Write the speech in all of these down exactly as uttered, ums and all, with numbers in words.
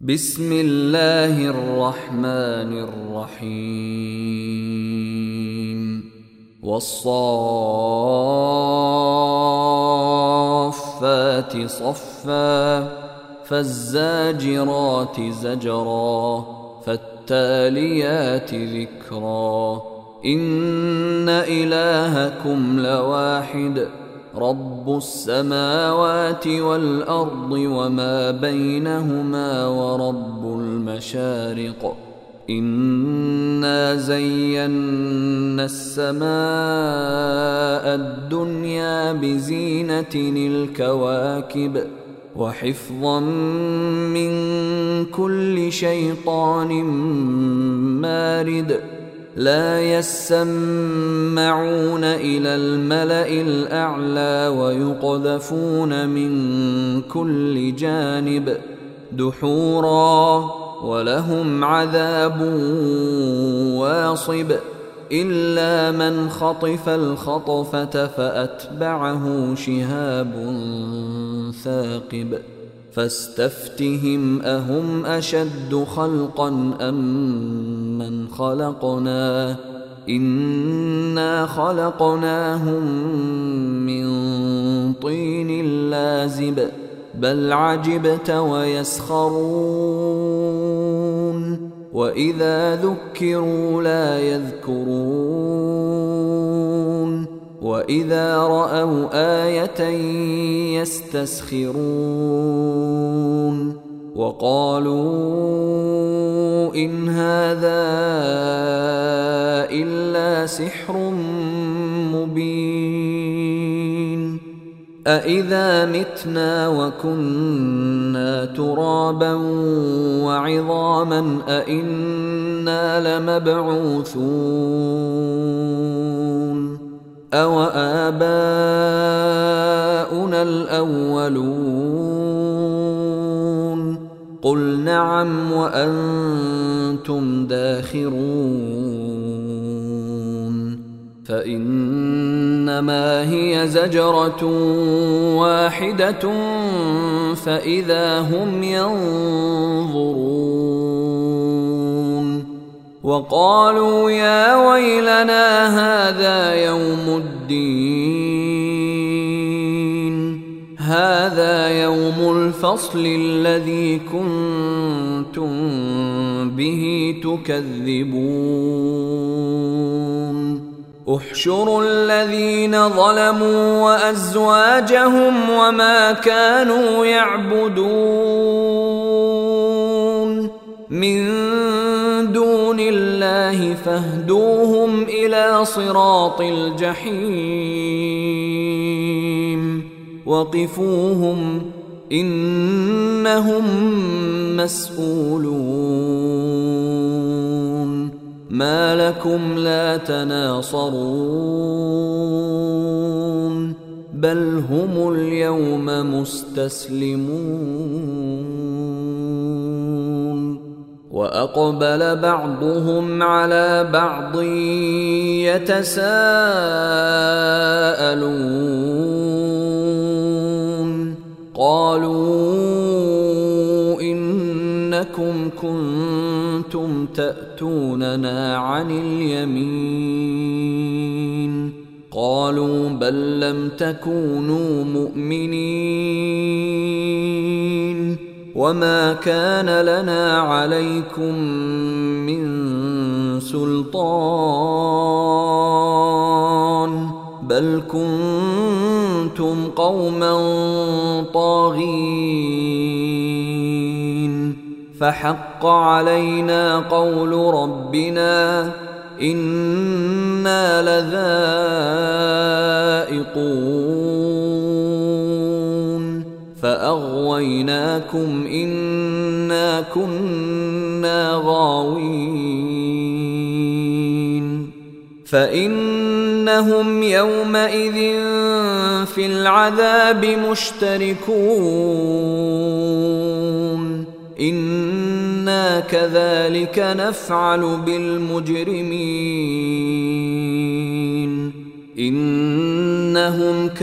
بسم الله الرحمن الرحيم والصافات صفا فالزاجرات زجرا فالتاليات ذكرا إن إلهكم لواحد رب السماوات والأرض وما بينهما ورب المشارق إنا زينا السماء الدنيا بزينة الكواكب وحفظا من كل شيطان مارد لا يسمعون إلى الملأ الأعلى ويقذفون من كل جانب دحورا ولهم عذاب واصب إلا من خطف الخطفة فأتبعه شهاب ثاقب فاستفتهم أهم أشد خلقا أم من خلقنا إنا خلقناهم من طين لازب بل عجبت ويسخرون وإذا ذكروا لا يذكرون وإذا رأوا آية يستسخرون وقالوا إن هذا إلا سحر مبين أإذا متنا وكنا ترابا وعظاما أإنا لمبعوثون أو آباؤنا الأولون قل نعم وأنتم داخرون فإنما هي زجرة واحدة فإذا هم ينظرون وقالوا يا ويلنا هذا يوم الدين هذا يوم الفصل الذي كنتم به تكذبون احشروا الذين ظلموا وأزواجهم وما كانوا يعبدون من دون الله فاهدوهم إلى صراط الجحيم وقفوهم إنهم مسؤولون ما لكم لا تناصرون بل هم اليوم مستسلمون وأقبل بعضهم على بعض يتساءلون قالوا إنكم كنتم تأتوننا عن اليمين قالوا بل لم تكونوا مؤمنين وما كان لنا عليكم من سلطان بل كنتم قوما طاغين فحق علينا قول ربنا إنا لذائقون فأغويناكم إنا كنا غاوين فإنهم يومئذ في العذاب مشتركون إنا كذلك نفعل بالمجرمين إنهم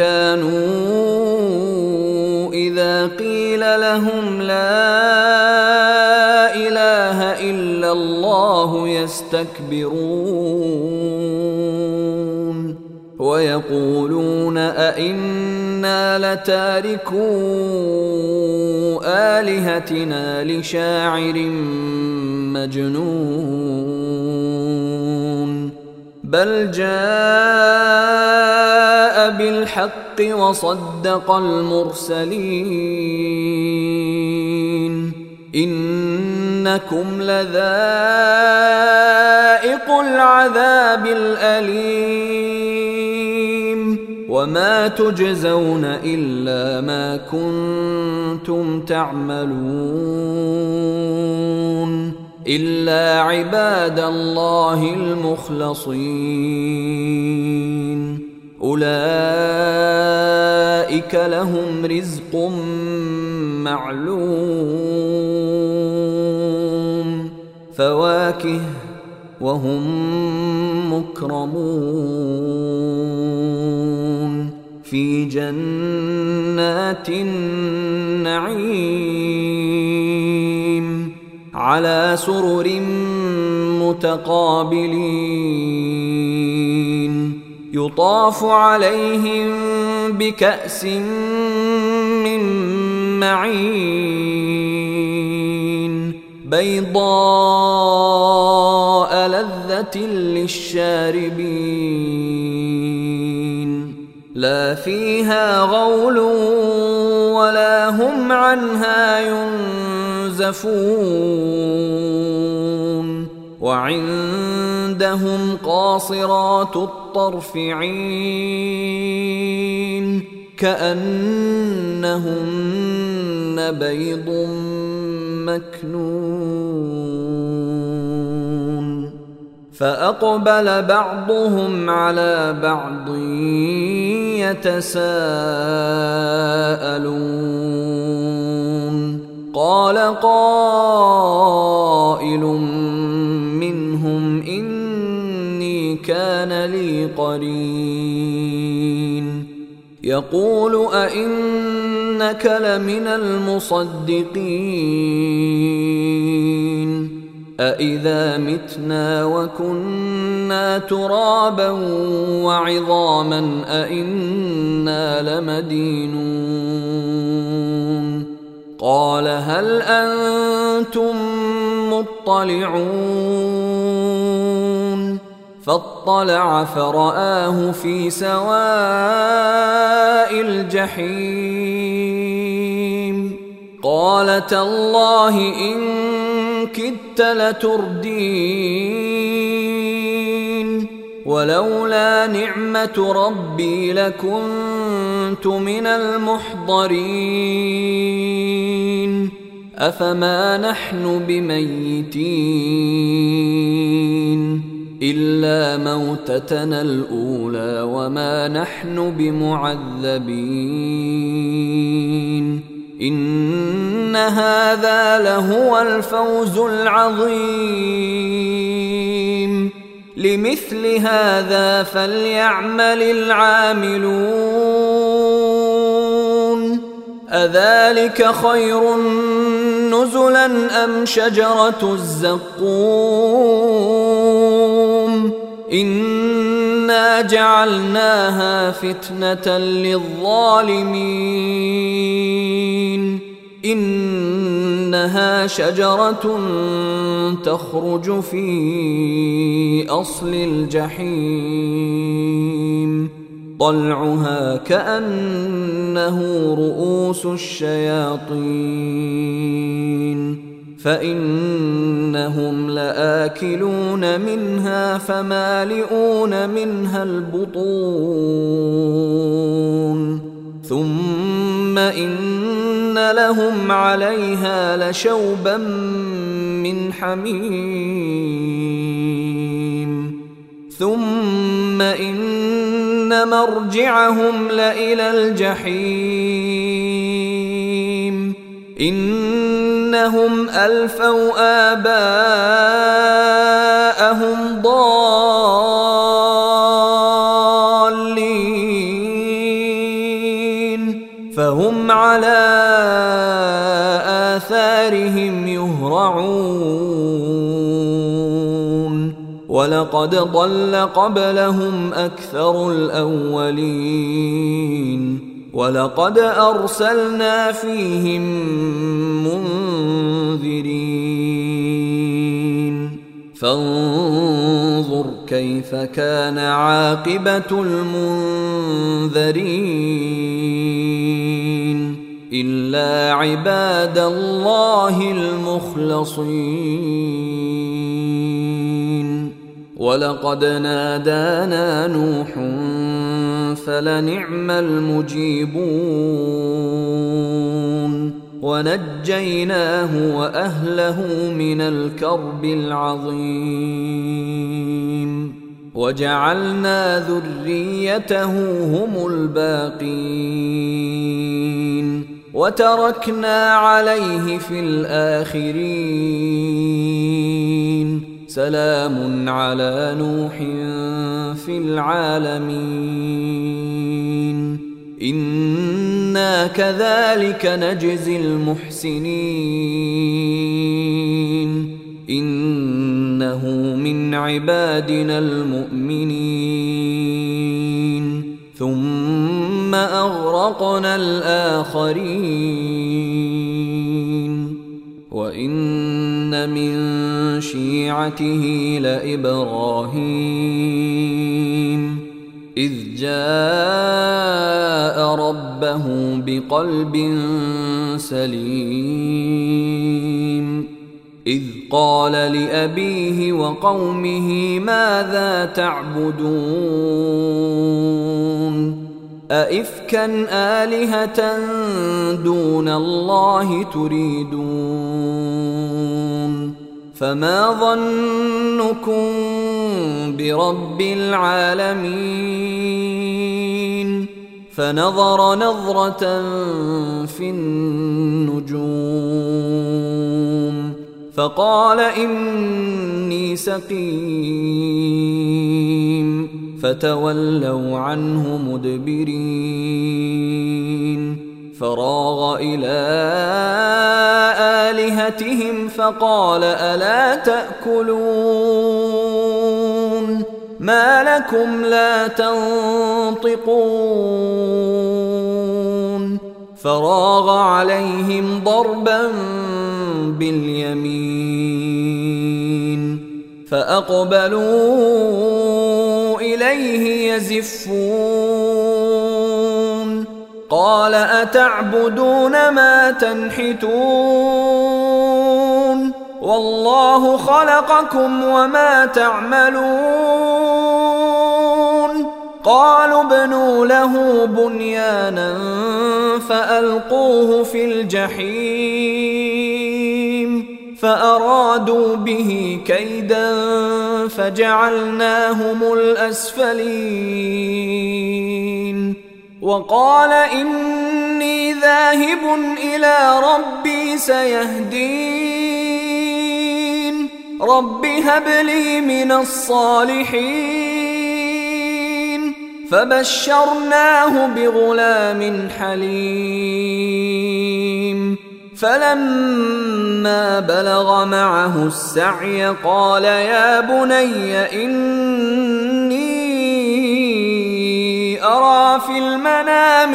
كانوا إذا قيل لهم لا إلا الله يستكبرون ويقولون أئنا لتاركو آلهتنا لشاعر مجنون بل جاء بالحق وصدق المرسلين إنكم لذائق العذاب الأليم وما تجزون إلا ما كنتم تعملون إلا عباد الله المخلصين أولئك لهم رزق معلوم فواكه وهم مكرمون في جنات النعيم على سرر متقابلين يطاف عليهم بكأس من معين بيضاء لذة للشاربين لا فيها غول ولا هم عنها ينزفون وعندهم قاصرات الطرف عين كأنهن بيض مكنون فأقبل بعضهم على بعض يتساءلون قال قائل منهم إني كان لي قرين يقول أئنك لمن المصدقين أإذا متنا وكنا ترابا وعظاما أئنا لمدينون قال هل أنتم مطلعون فاطلع فرآه في سواء الجحيم قال تالله إن كدت لتردين ولولا نعمة ربي لكنت من المحضرين أفما نحن بميتين إلا موتتنا الأولى وما نحن بمعذبين إن هذا لهو الفوز العظيم لمثل هذا فليعمل العاملون أذلك خير نزلا أم شجرة الزقوم إنا جعلناها فتنة للظالمين إنها شجرة تخرج في أصل الجحيم طلعها كأنه رؤوس الشياطين فإنهم لآكلون منها فمالئون منها البطون ثم إن لهم عليها لشوبا من حميم ثم إن مرجعهم لإلى الجحيم إنهم ألفوا آباءهم ضالين فهم على آثارهم يهرعون ولقد ضل قبلهم أكثر الأولين ولقد أرسلنا فيهم منذرين فانظر كيف كان عاقبة المنذرين إلا عباد الله المخلصين ولقد نادانا نوح فلنعم المجيبون ونجيناه وأهله من الكرب العظيم وجعلنا ذريته هم الباقين وتركنا عليه في الآخرين سلام على نوح في العالمين إنا كذلك نجزي المحسنين إنه من عبادنا المؤمنين ثم أغرقنا الآخرين وإن من شيعته لإبراهيم إذ جاء ربه بقلب سليم إذ قال لأبيه وقومه ماذا تعبدون أئفكا آلهة دون الله تريدون فما ظنكم برب العالمين فنظر نظرة في النجوم فقال إني سقيم فتولوا عنه مدبرين فراغ إلى آلهتهم فقال ألا تأكلون ما لكم لا تنطقون فراغ عليهم ضربا باليمين فأقبلوا إليه يزفون قال أتعبدون ما تنحتون والله خلقكم وما تعملون قالوا ابنوا له بنيانا فألقوه في الجحيم فأرادوا به كيدا فجعلناهم الأسفلين وقال إني ذاهب إلى ربي سيهدين رب هب لي من الصالحين فبشرناه بغلام حليم فلما بلغ معه السعي قال يا بني إني أرى في المنام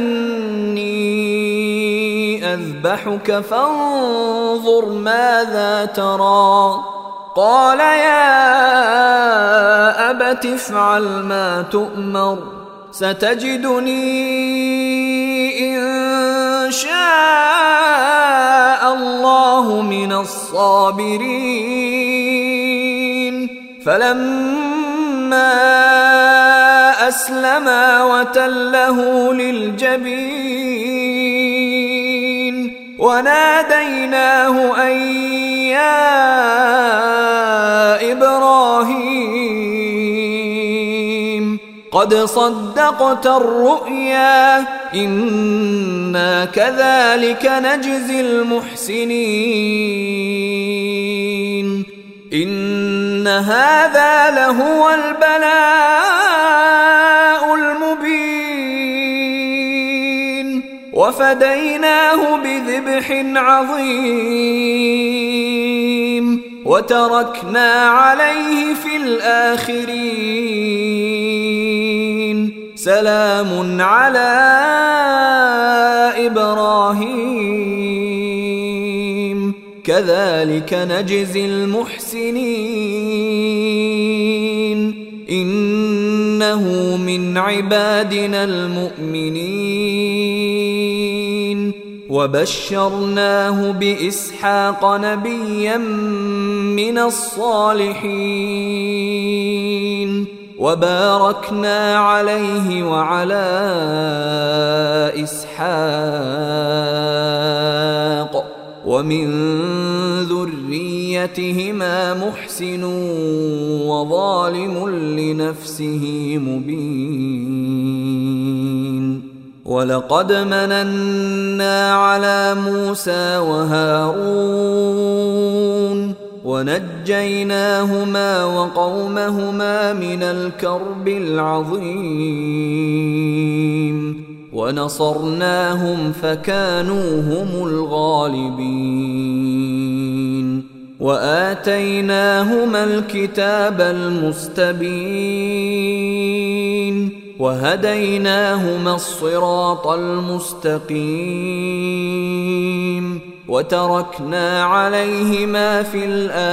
أني أذبحك فانظر ماذا ترى قال يا أبت افعل ما تؤمر ستجدني إن شاء الله من الصابرين فلما أسلما وتله للجبين وناديناه أن يا إبراهيم قد صدقت الرؤيا إنا كذلك نجزي المحسنين إن هذا لهو البلاء المبين وفديناه بذبح عظيم وتركنا عليه في الآخرين سلام على إبراهيم كذلك نجزي المحسنين إنه من عبادنا المؤمنين وبشرناه بإسحاق نبيا من الصالحين وباركنا عليه وعلى إسحاق ومن ذريتهما محسن وظالم لنفسه مبين ولقد مننا على موسى وهارون ونجيناهما وقومهما من الكرب العظيم ونصرناهم فكانوا هم الغالبين وآتيناهما الكتاب المستبين وهديناهما الصراط المستقيم وتركنا عليهما في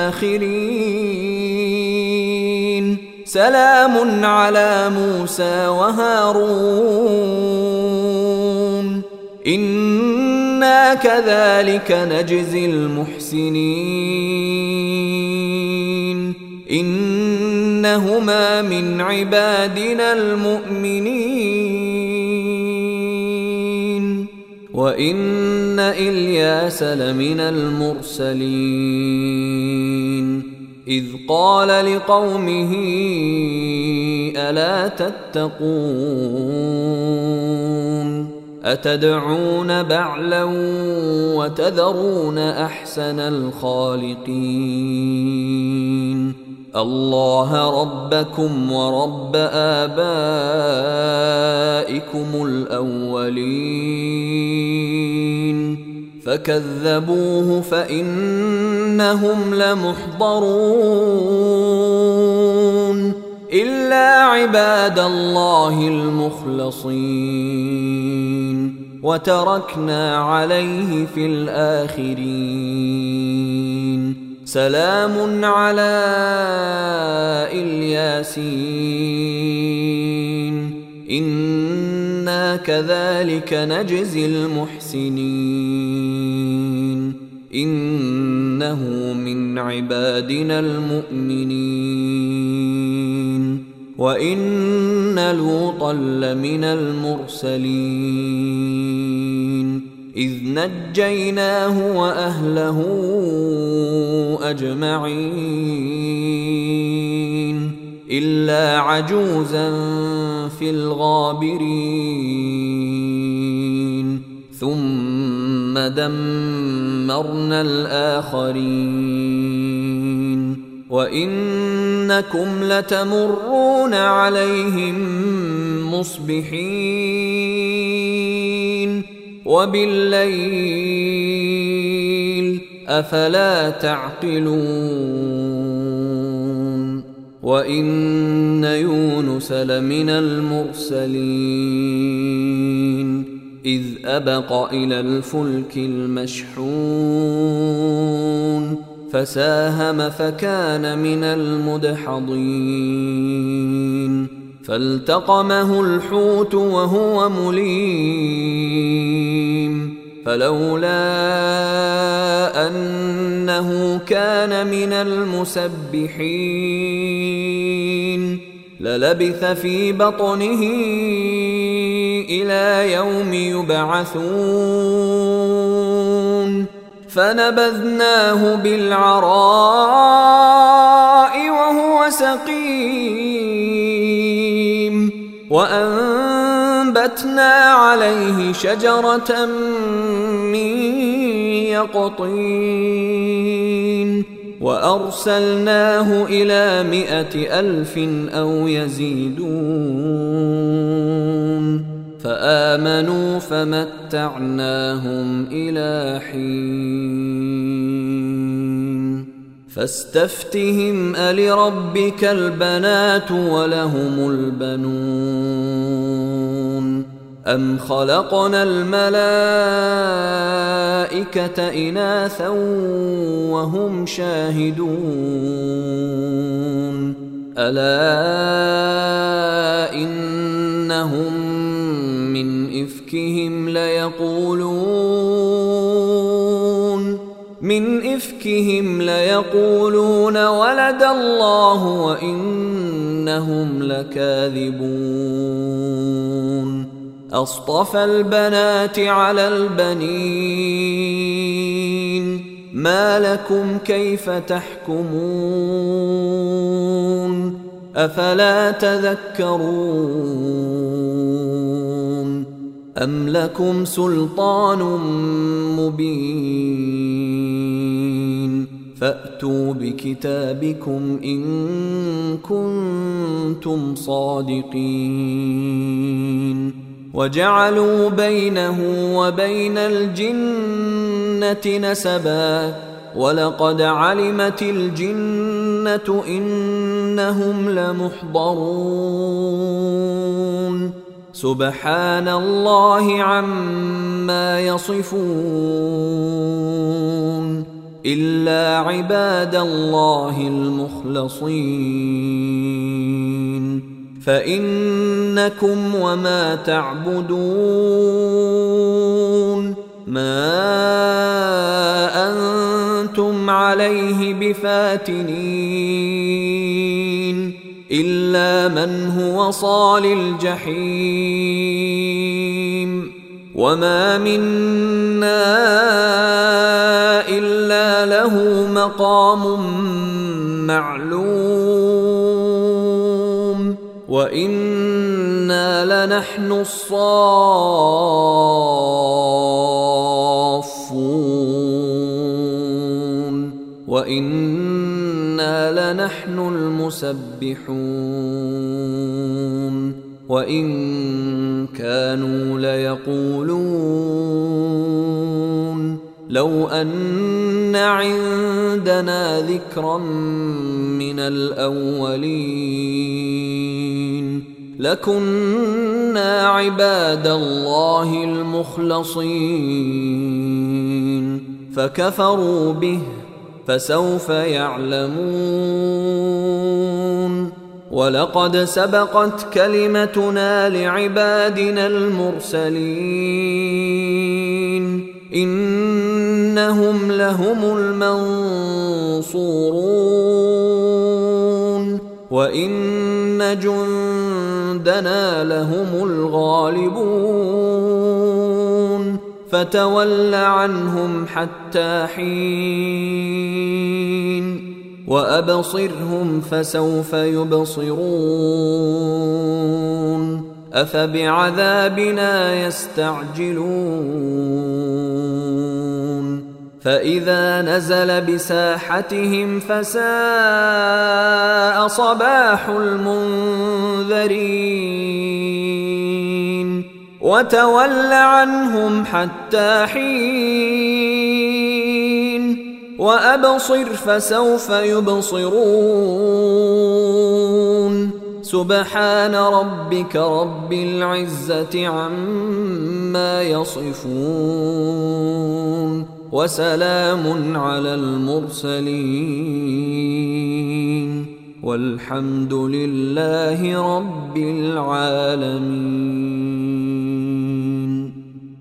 الآخرين سلام على موسى وهارون إنا كذلك نجزي المحسنين إنهما من عبادنا المؤمنين وإن إلياس لمن المرسلين إذ قال لقومه ألا تتقون أتدعون بعلا وتذرون أحسن الخالقين الله ربكم ورب آبائكم الأولين فكذبوه فإنهم لمحضرون إلا عباد الله المخلصين وتركنا عليه في الآخرين سلام على الياسين إنا كذلك نجزي المحسنين إنه من عبادنا المؤمنين وإن لوطا لمن المرسلين إذ نجيناه وأهله أجمعين إلا عجوزا في الغابرين ثم دمرنا الآخرين وإنكم لتمرون عليهم مصبحين وبالليل أفلا تعقلون وإن يونس لمن المرسلين إذ أبق إلى الفلك المشحون فساهم فكان من المدحضين فالتقمه الحوت وهو مليم فلولا أنه كان من المسبحين للبث في بطنه إلى يوم يبعثون فنبذناه بالعراء وهو سقيم وأنبتنا عليه شجرة من يقطين وأرسلناه إلى مائة ألف أو يزيدون فآمنوا فمتعناهم إلى حين فاستفتهم ألربك البنات ولهم البنون أم خلقنا الملائكة إناثا وهم شاهدون ألا إنهم من إفكهم ليقولون من إفكهم ليقولون ولد الله وإنهم لكاذبون أصطفى البنات على البنين ما لكم كيف تحكمون أفلا تذكرون أم لكم سلطان مبين فأتوا بكتابكم إن كنتم صادقين وجعلوا بينه وبين الجنة نسبا ولقد علمت الجنة إنهم لمحضرون سبحان الله عما يصفون إلا عباد الله المخلصين فإنكم وما تعبدون ما أنتم عليه بفاتنين إلا من هو صال الجحيم وما منا إلا له مقام معلوم وإنا لنحن الصافون وإنا لنحن المسبحون وإن كانوا ليقولون لو أن عندنا ذكرا من الأولين لكنا عباد الله المخلصين فكفروا به فسوف يعلمون ولقد سبقت كلمتنا لعبادنا المرسلين إنهم لهم المنصورون وإن جندنا لهم الغالبون فتول عنهم حتى حين وأبصرهم فسوف يبصرون أفبعذابنا يستعجلون فإذا نزل بساحتهم فساء صباح المنذرين وتول عنهم حتى حين وأبصر فسوف يبصرون سبحان ربك رب العزة عما يصفون وسلام على المرسلين والحمد لله رب العالمين.